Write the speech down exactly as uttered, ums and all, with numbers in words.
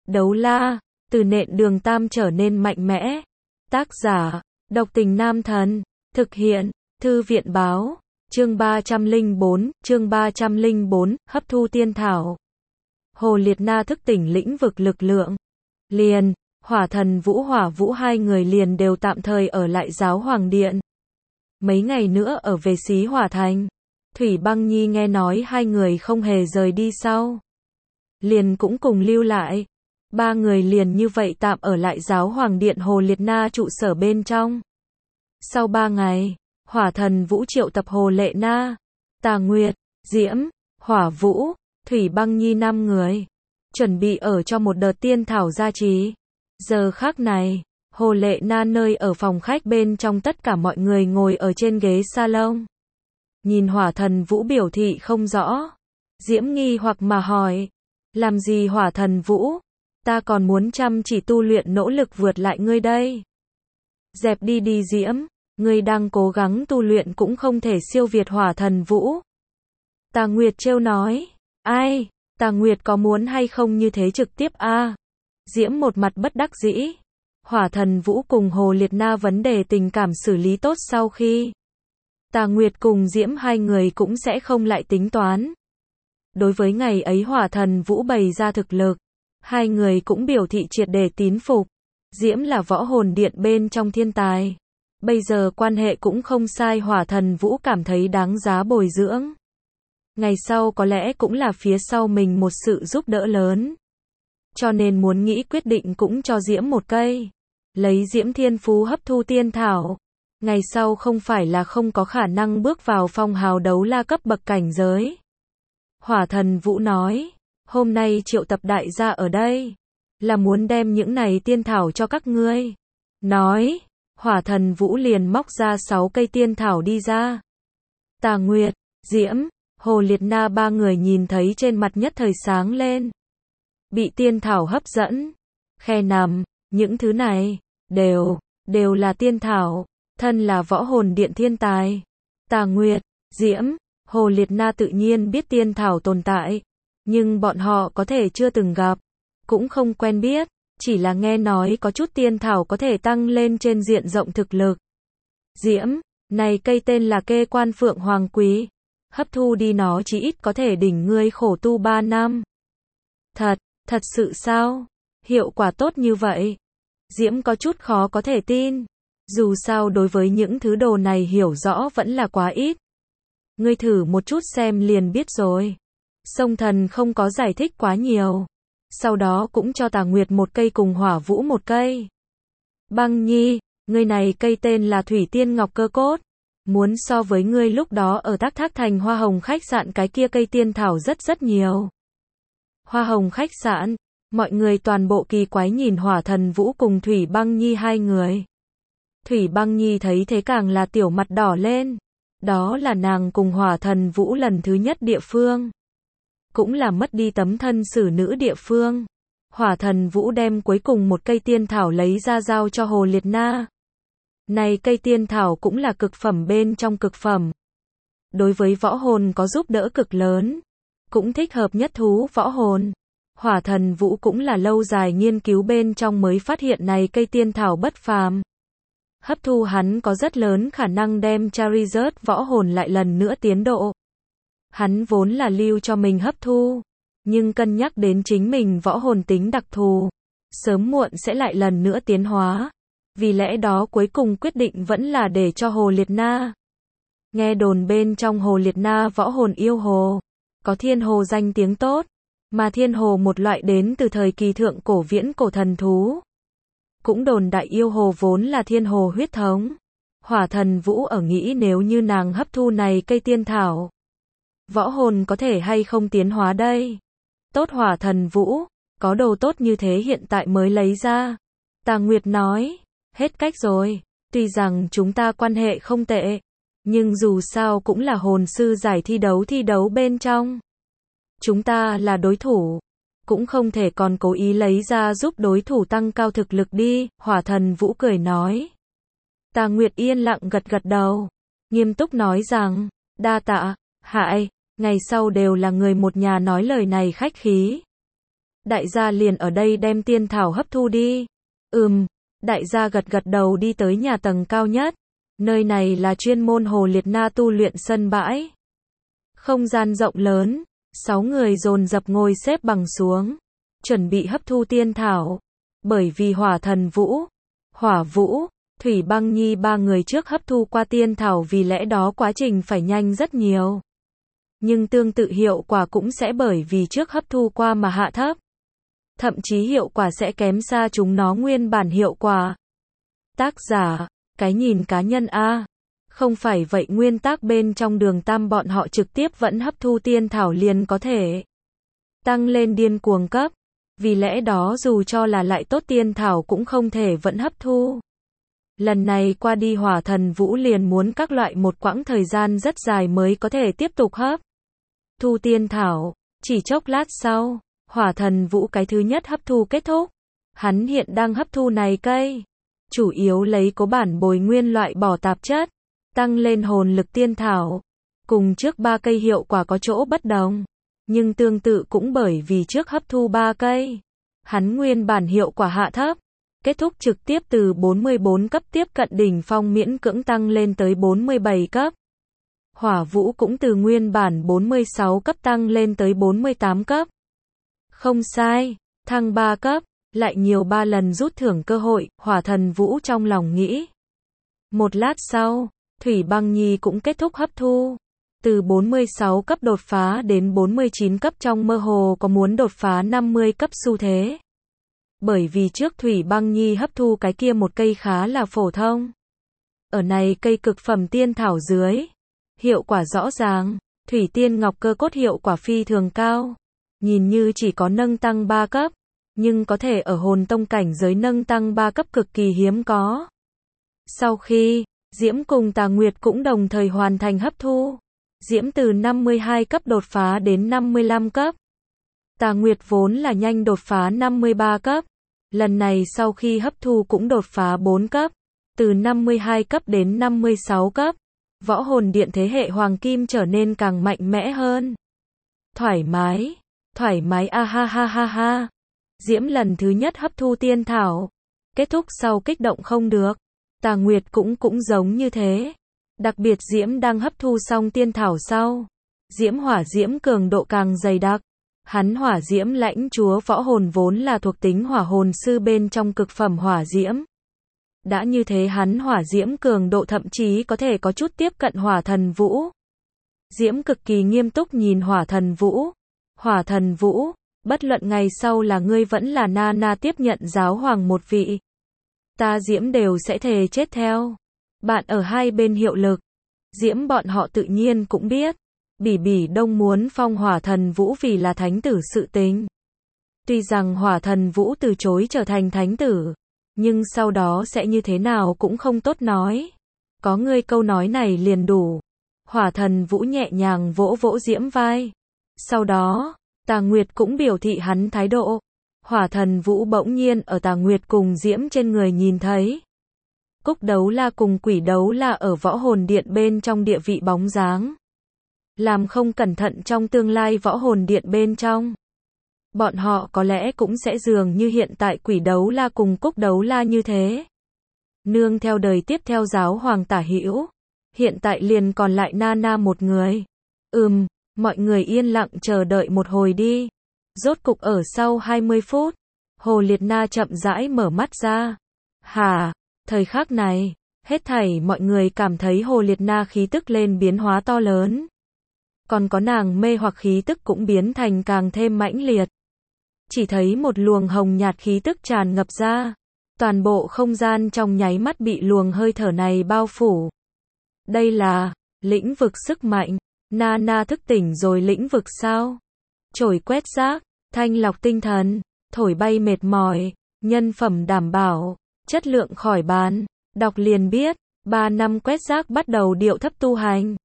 Đấu la, từ nện đường tam trở nên mạnh mẽ. Tác giả, độc tình nam thần. Thực hiện, thư viện báo. Chương ba trăm lẻ bốn, chương ba trăm lẻ bốn, hấp thu tiên thảo. Hồ Liệt Na thức tỉnh lĩnh vực lực lượng. Liền, Hỏa Thần Vũ Hỏa Vũ hai người liền đều tạm thời ở lại Giáo Hoàng Điện. Mấy ngày nữa ở về Xí Hỏa Thành. Thủy Băng Nhi nghe nói hai người không hề rời đi sau. Liền cũng cùng lưu lại. Ba người liền như vậy tạm ở lại Giáo Hoàng Điện Hồ Liệt Na trụ sở bên trong. Sau ba ngày, Hỏa Thần Vũ triệu tập Hồ Lệ Na, Tà Nguyệt, Diễm, Hỏa Vũ, Thủy Băng Nhi năm người. Chuẩn bị ở cho một đợt tiên thảo gia trì. Giờ khắc này, Hồ Lệ Na nơi ở phòng khách bên trong tất cả mọi người ngồi ở trên ghế salon. Nhìn Hỏa Thần Vũ biểu thị không rõ. Diễm nghi hoặc mà hỏi. Làm gì Hỏa Thần Vũ? Ta còn muốn chăm chỉ tu luyện nỗ lực vượt lại ngươi đây. Dẹp đi đi Diễm, ngươi đang cố gắng tu luyện cũng không thể siêu việt Hỏa Thần Vũ. Tà Nguyệt trêu nói. Ai, Tà Nguyệt có muốn hay không như thế trực tiếp a? À? Diễm một mặt bất đắc dĩ. Hỏa Thần Vũ cùng Hồ Liệt Na vấn đề tình cảm xử lý tốt sau khi. Tà Nguyệt cùng Diễm hai người cũng sẽ không lại tính toán. Đối với ngày ấy Hỏa Thần Vũ bày ra thực lực. Hai người cũng biểu thị triệt để tín phục. Diễm là võ hồn điện bên trong thiên tài. Bây giờ quan hệ cũng không sai, Hỏa Thần Vũ cảm thấy đáng giá bồi dưỡng. Ngày sau có lẽ cũng là phía sau mình một sự giúp đỡ lớn. Cho nên muốn nghĩ quyết định cũng cho Diễm một cây. Lấy Diễm thiên phú hấp thu tiên thảo. Ngày sau không phải là không có khả năng bước vào phong hào đấu la cấp bậc cảnh giới. Hỏa Thần Vũ nói. Hôm nay triệu tập đại gia ở đây. Là muốn đem những này tiên thảo cho các ngươi. Nói. Hỏa Thần Vũ liền móc ra sáu cây tiên thảo đi ra. Tà Nguyệt, Diễm, Hồ Liệt Na ba người nhìn thấy trên mặt nhất thời sáng lên. Bị tiên thảo hấp dẫn. Khe nằm, những thứ này, đều, đều là tiên thảo. Thân là võ hồn điện thiên tài. Tà Nguyệt, Diễm, Hồ Liệt Na tự nhiên biết tiên thảo tồn tại. Nhưng bọn họ có thể chưa từng gặp. Cũng không quen biết. Chỉ là nghe nói có chút tiên thảo có thể tăng lên trên diện rộng thực lực. Diễm, này cây tên là Kê Quan Phượng Hoàng Quý. Hấp thu đi nó chỉ ít có thể đỉnh ngươi khổ tu ba năm. Thật, thật sự sao? Hiệu quả tốt như vậy? Diễm có chút khó có thể tin. Dù sao đối với những thứ đồ này hiểu rõ vẫn là quá ít. Ngươi thử một chút xem liền biết rồi. Sông Thần không có giải thích quá nhiều. Sau đó cũng cho Tà Nguyệt một cây cùng Hỏa Vũ một cây. Băng Nhi, ngươi này cây tên là Thủy Tiên Ngọc Cơ Cốt. Muốn so với ngươi lúc đó ở Tác Thác Thành Hoa Hồng khách sạn cái kia cây tiên thảo rất rất nhiều. Hoa Hồng khách sạn, mọi người toàn bộ kỳ quái nhìn Hỏa Thần Vũ cùng Thủy Băng Nhi hai người. Thủy Băng Nhi thấy thế càng là tiểu mặt đỏ lên. Đó là nàng cùng Hỏa Thần Vũ lần thứ nhất địa phương. Cũng là mất đi tấm thân xử nữ địa phương. Hỏa Thần Vũ đem cuối cùng một cây tiên thảo lấy ra giao cho Hồ Liệt Na. Này cây tiên thảo cũng là cực phẩm bên trong cực phẩm. Đối với võ hồn có giúp đỡ cực lớn. Cũng thích hợp nhất thú võ hồn. Hỏa Thần Vũ cũng là lâu dài nghiên cứu bên trong mới phát hiện này cây tiên thảo bất phàm. Hấp thu hắn có rất lớn khả năng đem Charizard võ hồn lại lần nữa tiến độ. Hắn vốn là lưu cho mình hấp thu. Nhưng cân nhắc đến chính mình võ hồn tính đặc thù. Sớm muộn sẽ lại lần nữa tiến hóa. Vì lẽ đó cuối cùng quyết định vẫn là để cho Hồ Liệt Na. Nghe đồn bên trong Hồ Liệt Na võ hồn yêu hồ. Có thiên hồ danh tiếng tốt. Mà thiên hồ một loại đến từ thời kỳ thượng cổ viễn cổ thần thú. Cũng đồn đại yêu hồ vốn là thiên hồ huyết thống. Hỏa Thần Vũ ở nghĩ nếu như nàng hấp thu này cây tiên thảo. Võ hồn có thể hay không tiến hóa đây? Tốt Hỏa Thần Vũ, có đồ tốt như thế hiện tại mới lấy ra. Tà Nguyệt nói, hết cách rồi, tuy rằng chúng ta quan hệ không tệ, nhưng dù sao cũng là hồn sư giải thi đấu thi đấu bên trong. Chúng ta là đối thủ, cũng không thể còn cố ý lấy ra giúp đối thủ tăng cao thực lực đi, Hỏa Thần Vũ cười nói. Tà Nguyệt yên lặng gật gật đầu, nghiêm túc nói rằng, đa tạ, hại. Ngày sau đều là người một nhà nói lời này khách khí. Đại gia liền ở đây đem tiên thảo hấp thu đi. Ừm, đại gia gật gật đầu đi tới nhà tầng cao nhất. Nơi này là chuyên môn Hồ Liệt Na tu luyện sân bãi. Không gian rộng lớn, sáu người dồn dập ngồi xếp bằng xuống, chuẩn bị hấp thu tiên thảo. Bởi vì Hỏa Thần Vũ, Hỏa Vũ, Thủy Băng Nhi ba người trước hấp thu qua tiên thảo, vì lẽ đó quá trình phải nhanh rất nhiều. Nhưng tương tự hiệu quả cũng sẽ bởi vì trước hấp thu qua mà hạ thấp. Thậm chí hiệu quả sẽ kém xa chúng nó nguyên bản hiệu quả. Tác giả, cái nhìn cá nhân a. Không phải vậy nguyên tắc bên trong Đường Tam bọn họ trực tiếp vẫn hấp thu tiên thảo liền có thể tăng lên điên cuồng cấp. Vì lẽ đó dù cho là lại tốt tiên thảo cũng không thể vẫn hấp thu. Lần này qua đi Hỏa Thần Vũ liền muốn các loại một quãng thời gian rất dài mới có thể tiếp tục hấp thu tiên thảo. Chỉ chốc lát sau, Hỏa Thần Vũ cái thứ nhất hấp thu kết thúc. Hắn hiện đang hấp thu này cây, chủ yếu lấy cố bản bồi nguyên loại bỏ tạp chất, tăng lên hồn lực tiên thảo. Cùng trước ba cây hiệu quả có chỗ bất đồng, nhưng tương tự cũng bởi vì trước hấp thu ba cây, hắn nguyên bản hiệu quả hạ thấp, kết thúc trực tiếp từ bốn mươi bốn cấp tiếp cận đỉnh phong miễn cưỡng tăng lên tới bốn mươi bảy cấp. Hỏa Vũ cũng từ nguyên bản bốn mươi sáu cấp tăng lên tới bốn mươi tám cấp. Không sai, thăng ba cấp, lại nhiều ba lần rút thưởng cơ hội, Hỏa Thần Vũ trong lòng nghĩ. Một lát sau, Thủy Băng Nhi cũng kết thúc hấp thu. Từ bốn mươi sáu cấp đột phá đến bốn mươi chín cấp, trong mơ hồ có muốn đột phá năm mươi cấp xu thế. Bởi vì trước Thủy Băng Nhi hấp thu cái kia một cây khá là phổ thông. Ở này cây cực phẩm tiên thảo dưới, hiệu quả rõ ràng, Thủy Tiên Ngọc Cơ Cốt hiệu quả phi thường cao. Nhìn như chỉ có nâng tăng ba cấp, nhưng có thể ở hồn tông cảnh giới nâng tăng ba cấp cực kỳ hiếm có. Sau khi, Diễm cùng Tà Nguyệt cũng đồng thời hoàn thành hấp thu. Diễm từ năm mươi hai cấp đột phá đến năm mươi lăm cấp. Tà Nguyệt vốn là nhanh đột phá năm mươi ba cấp. Lần này sau khi hấp thu cũng đột phá bốn cấp. Từ năm mươi hai cấp đến năm mươi sáu cấp. Võ hồn điện thế hệ hoàng kim trở nên càng mạnh mẽ hơn. Thoải mái. Thoải mái a ha ha ha ha. Diễm lần thứ nhất hấp thu tiên thảo. Kết thúc sau kích động không được. Tà Nguyệt cũng cũng giống như thế. Đặc biệt Diễm đang hấp thu xong tiên thảo sau. Diễm hỏa diễm cường độ càng dày đặc. Hắn hỏa diễm lãnh chúa võ hồn vốn là thuộc tính hỏa hồn sư bên trong cực phẩm hỏa diễm. Đã như thế hắn hỏa diễm cường độ thậm chí có thể có chút tiếp cận Hỏa Thần Vũ. Diễm cực kỳ nghiêm túc nhìn Hỏa Thần Vũ. Hỏa Thần Vũ, bất luận ngày sau là ngươi vẫn là Nana tiếp nhận giáo hoàng một vị, ta Diễm đều sẽ thề chết theo. Bạn ở hai bên hiệu lực. Diễm bọn họ tự nhiên cũng biết. Bỉ Bỉ Đông muốn phong Hỏa Thần Vũ vì là thánh tử sự tình. Tuy rằng Hỏa Thần Vũ từ chối trở thành thánh tử, nhưng sau đó sẽ như thế nào cũng không tốt nói. Có ngươi câu nói này liền đủ. Hỏa Thần Vũ nhẹ nhàng vỗ vỗ Diễm vai. Sau đó, Tà Nguyệt cũng biểu thị hắn thái độ. Hỏa Thần Vũ bỗng nhiên ở Tà Nguyệt cùng Diễm trên người nhìn thấy. Cúc Đấu La cùng Quỷ Đấu La ở võ hồn điện bên trong địa vị bóng dáng. Làm không cẩn thận trong tương lai võ hồn điện bên trong, bọn họ có lẽ cũng sẽ dường như hiện tại Quỷ Đấu La cùng Cúc Đấu La như thế. Nương theo đời tiếp theo giáo hoàng Tả Hữu, hiện tại liền còn lại Nana một người. Ừm, mọi người yên lặng chờ đợi một hồi đi. Rốt cục ở sau hai mươi phút, Hồ Liệt Na chậm rãi mở mắt ra. Hả? Thời khắc này, hết thảy mọi người cảm thấy Hồ Liệt Na khí tức lên biến hóa to lớn. Còn có nàng mê hoặc khí tức cũng biến thành càng thêm mãnh liệt. Chỉ thấy một luồng hồng nhạt khí tức tràn ngập ra. Toàn bộ không gian trong nháy mắt bị luồng hơi thở này bao phủ. Đây là lĩnh vực sức mạnh. Nana thức tỉnh rồi lĩnh vực sao? Chổi quét rác, thanh lọc tinh thần, thổi bay mệt mỏi, nhân phẩm đảm bảo, chất lượng khỏi bán. Đọc liền biết, ba năm quét rác bắt đầu điệu thấp tu hành.